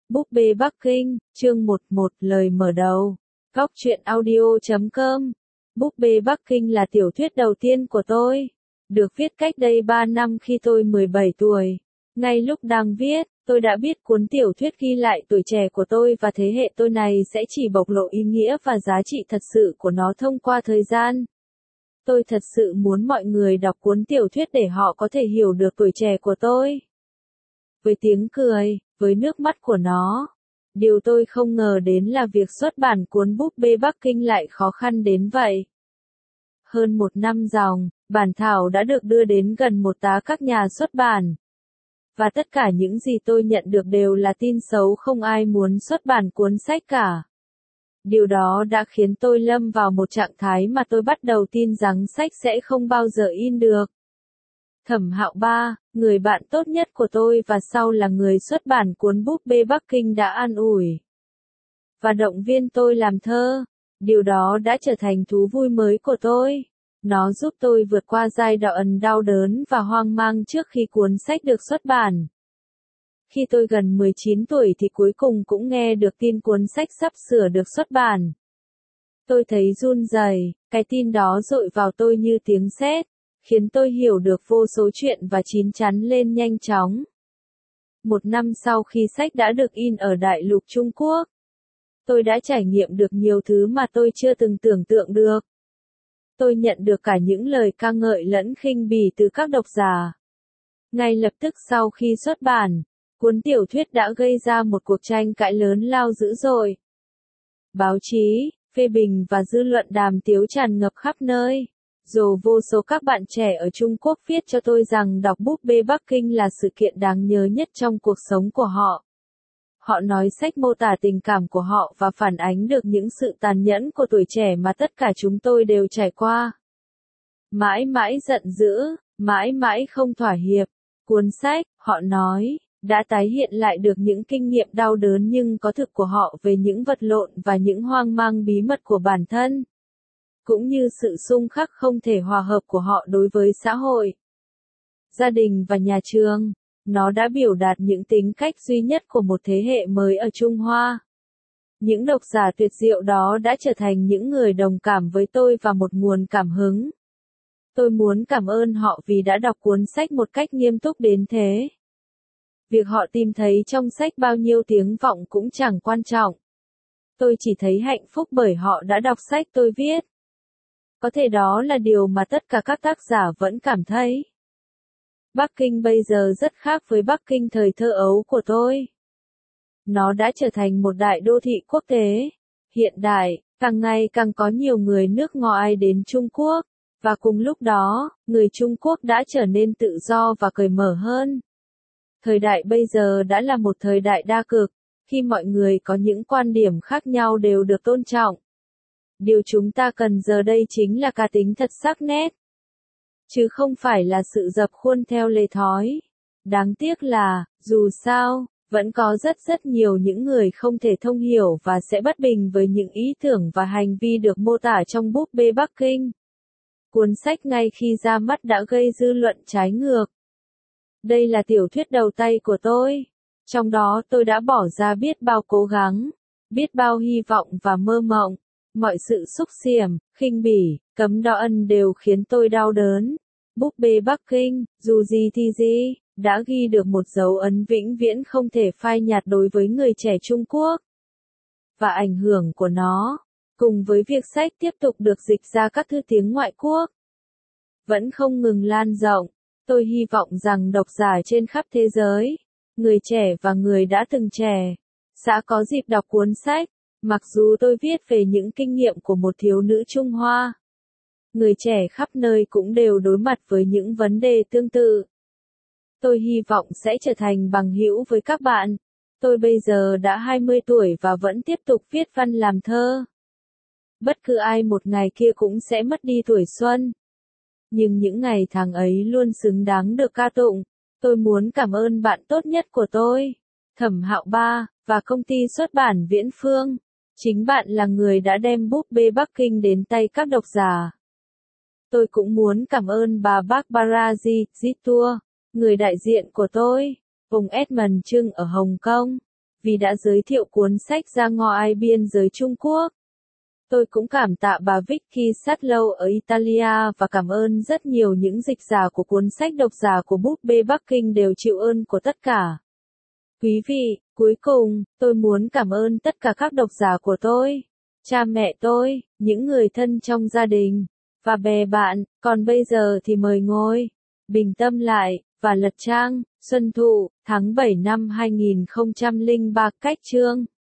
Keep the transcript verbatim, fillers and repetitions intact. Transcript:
Búp bê Bắc Kinh, chương mười một, lời mở đầu. Góc truyện audio chấm com. Búp bê Bắc Kinh là tiểu thuyết đầu tiên của tôi. Được viết cách đây ba năm khi tôi mười bảy tuổi. Ngay lúc đang viết, tôi đã biết cuốn tiểu thuyết ghi lại tuổi trẻ của tôi và thế hệ tôi này sẽ chỉ bộc lộ ý nghĩa và giá trị thật sự của nó thông qua thời gian. Tôi thật sự muốn mọi người đọc cuốn tiểu thuyết để họ có thể hiểu được tuổi trẻ của tôi. Với tiếng cười, với nước mắt của nó. Điều tôi không ngờ đến là việc xuất bản cuốn Búp bê Bắc Kinh lại khó khăn đến vậy. Hơn một năm dòng, bản thảo đã được đưa đến gần một tá các nhà xuất bản. Và tất cả những gì tôi nhận được đều là tin xấu, không ai muốn xuất bản cuốn sách cả. Điều đó đã khiến tôi lâm vào một trạng thái mà tôi bắt đầu tin rằng sách sẽ không bao giờ in được. Thẩm Hạo Ba, người bạn tốt nhất của tôi và sau là người xuất bản cuốn Búp bê Bắc Kinh đã an ủi và động viên tôi làm thơ. Điều đó đã trở thành thú vui mới của tôi. Nó giúp tôi vượt qua giai đoạn đau đớn và hoang mang trước khi cuốn sách được xuất bản. Khi tôi gần mười chín tuổi thì cuối cùng cũng nghe được tin cuốn sách sắp sửa được xuất bản. Tôi thấy run rẩy, cái tin đó dội vào tôi như tiếng sét, khiến tôi hiểu được vô số chuyện và chín chắn lên nhanh chóng. Một năm sau khi sách đã được in ở Đại lục Trung Quốc, tôi đã trải nghiệm được nhiều thứ mà tôi chưa từng tưởng tượng được. Tôi nhận được cả những lời ca ngợi lẫn khinh bỉ từ các độc giả. Ngay lập tức sau khi xuất bản, cuốn tiểu thuyết đã gây ra một cuộc tranh cãi lớn lao dữ dội. Báo chí, phê bình và dư luận đàm tiếu tràn ngập khắp nơi. Dù vô số các bạn trẻ ở Trung Quốc viết cho tôi rằng đọc Búp bê Bắc Kinh là sự kiện đáng nhớ nhất trong cuộc sống của họ. Họ nói sách mô tả tình cảm của họ và phản ánh được những sự tàn nhẫn của tuổi trẻ mà tất cả chúng tôi đều trải qua. Mãi mãi giận dữ, mãi mãi không thỏa hiệp. Cuốn sách, họ nói, đã tái hiện lại được những kinh nghiệm đau đớn nhưng có thực của họ về những vật lộn và những hoang mang bí mật của bản thân, cũng như sự xung khắc không thể hòa hợp của họ đối với xã hội, gia đình và nhà trường. Nó đã biểu đạt những tính cách duy nhất của một thế hệ mới ở Trung Hoa. Những độc giả tuyệt diệu đó đã trở thành những người đồng cảm với tôi và một nguồn cảm hứng. Tôi muốn cảm ơn họ vì đã đọc cuốn sách một cách nghiêm túc đến thế. Việc họ tìm thấy trong sách bao nhiêu tiếng vọng cũng chẳng quan trọng. Tôi chỉ thấy hạnh phúc bởi họ đã đọc sách tôi viết. Có thể đó là điều mà tất cả các tác giả vẫn cảm thấy. Bắc Kinh bây giờ rất khác với Bắc Kinh thời thơ ấu của tôi. Nó đã trở thành một đại đô thị quốc tế, hiện đại, càng ngày càng có nhiều người nước ngoài đến Trung Quốc, và cùng lúc đó, người Trung Quốc đã trở nên tự do và cởi mở hơn. Thời đại bây giờ đã là một thời đại đa cực, khi mọi người có những quan điểm khác nhau đều được tôn trọng. Điều chúng ta cần giờ đây chính là cá tính thật sắc nét, chứ không phải là sự dập khuôn theo lề thói. Đáng tiếc là, dù sao, vẫn có rất rất nhiều những người không thể thông hiểu và sẽ bất bình với những ý tưởng và hành vi được mô tả trong Búp bê Bắc Kinh. Cuốn sách ngay khi ra mắt đã gây dư luận trái ngược. Đây là tiểu thuyết đầu tay của tôi. Trong đó tôi đã bỏ ra biết bao cố gắng, biết bao hy vọng và mơ mộng. Mọi sự xúc xiểm, khinh bỉ, cấm đoan đều khiến tôi đau đớn. Búp bê Bắc Kinh, dù gì thì gì, đã ghi được một dấu ấn vĩnh viễn không thể phai nhạt đối với người trẻ Trung Quốc. Và ảnh hưởng của nó, cùng với việc sách tiếp tục được dịch ra các thư tiếng ngoại quốc, vẫn không ngừng lan rộng. Tôi hy vọng rằng độc giả trên khắp thế giới, người trẻ và người đã từng trẻ, sẽ có dịp đọc cuốn sách. Mặc dù tôi viết về những kinh nghiệm của một thiếu nữ Trung Hoa, người trẻ khắp nơi cũng đều đối mặt với những vấn đề tương tự. Tôi hy vọng sẽ trở thành bằng hữu với các bạn. Tôi bây giờ đã hai mươi tuổi và vẫn tiếp tục viết văn làm thơ. Bất cứ ai một ngày kia cũng sẽ mất đi tuổi xuân. Nhưng những ngày tháng ấy luôn xứng đáng được ca tụng. Tôi muốn cảm ơn bạn tốt nhất của tôi, Thẩm Hạo Ba, và công ty xuất bản Viễn Phương. Chính bạn là người đã đem Búp bê Bắc Kinh đến tay các độc giả. Tôi cũng muốn cảm ơn bà Barbara Zitua, người đại diện của tôi, vùng Edmond Trưng ở Hồng Kông, vì đã giới thiệu cuốn sách ra ngoài biên giới Trung Quốc. Tôi cũng cảm tạ bà Vicky Satlow ở Italia và cảm ơn rất nhiều những dịch giả của cuốn sách. Độc giả của búp bê Bắc Kinh đều chịu ơn của tất cả quý vị. Cuối cùng, tôi muốn cảm ơn tất cả các độc giả của tôi, cha mẹ tôi, những người thân trong gia đình, và bè bạn. Còn bây giờ thì mời ngồi, bình tâm lại, và lật trang. Xuân Thụ, tháng bảy năm hai nghìn không trăm lẻ ba. Cách chương